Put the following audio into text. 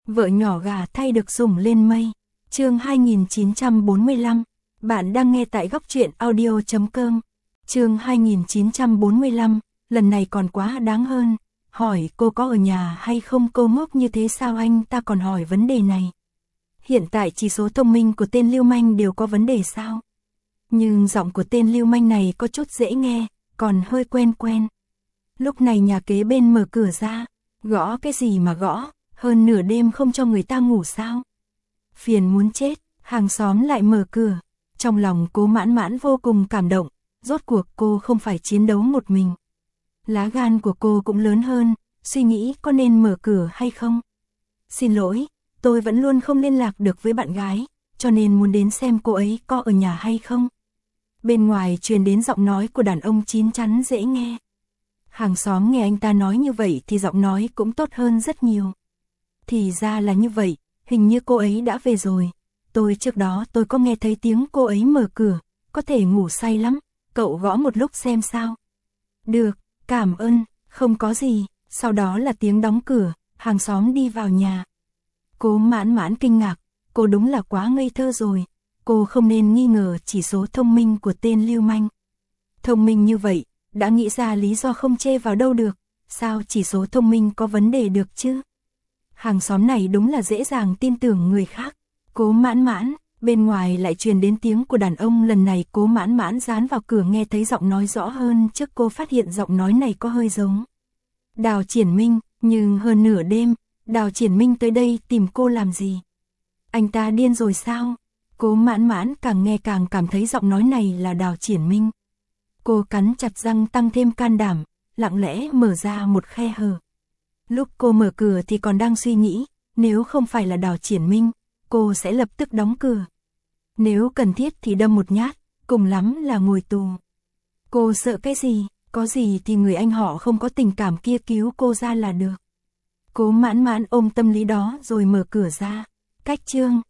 Vợ nhỏ gà thay được sủng lên mây. Chương 2945. Bạn đang nghe tại góc truyện audio.com. Chương 2945. Lần này còn quá đáng hơn. Hỏi cô có ở nhà hay không, cô ngốc như thế sao anh ta còn hỏi vấn đề này. Hiện tại chỉ số thông minh của tên lưu manh đều có vấn đề sao? Nhưng giọng của tên lưu manh này có chút dễ nghe, còn hơi quen quen. Lúc này nhà kế bên mở cửa ra. Gõ cái gì mà gõ, hơn nửa đêm không cho người ta ngủ sao? Phiền muốn chết, hàng xóm lại mở cửa. Trong lòng Cố Mãn Mãn vô cùng cảm động, rốt cuộc cô không phải chiến đấu một mình. Lá gan của cô cũng lớn hơn, suy nghĩ có nên mở cửa hay không. Xin lỗi, tôi vẫn luôn không liên lạc được với bạn gái, cho nên muốn đến xem cô ấy có ở nhà hay không. Bên ngoài truyền đến giọng nói của đàn ông chín chắn dễ nghe. Hàng xóm nghe anh ta nói như vậy thì giọng nói cũng tốt hơn rất nhiều. Thì ra là như vậy, hình như cô ấy đã về rồi. Trước đó tôi có nghe thấy tiếng cô ấy mở cửa, có thể ngủ say lắm, cậu gõ một lúc xem sao. Được, cảm ơn, không có gì. Sau đó là tiếng đóng cửa, hàng xóm đi vào nhà. Cố Mãn Mãn kinh ngạc, cô đúng là quá ngây thơ rồi. Cô không nên nghi ngờ chỉ số thông minh của tên lưu manh. Thông minh như vậy, đã nghĩ ra lý do không chê vào đâu được, sao chỉ số thông minh có vấn đề được chứ? Hàng xóm này đúng là dễ dàng tin tưởng người khác. Cố Mãn Mãn, bên ngoài lại truyền đến tiếng của đàn ông, lần này Cố Mãn Mãn dán vào cửa nghe thấy giọng nói rõ hơn, trước cô phát hiện giọng nói này có hơi giống Đào Triển Minh, nhưng hơn nửa đêm, Đào Triển Minh tới đây tìm cô làm gì? Anh ta điên rồi sao? Cố Mãn Mãn càng nghe càng cảm thấy giọng nói này là Đào Triển Minh. Cô cắn chặt răng tăng thêm can đảm, lặng lẽ mở ra một khe hở. Lúc cô mở cửa thì còn đang suy nghĩ, nếu không phải là Đào Triển Minh, cô sẽ lập tức đóng cửa. Nếu cần thiết thì đâm một nhát, cùng lắm là ngồi tù. Cô sợ cái gì, có gì thì người anh họ không có tình cảm kia cứu cô ra là được. Cố Mãn Mãn ôm tâm lý đó rồi mở cửa ra. Cách chương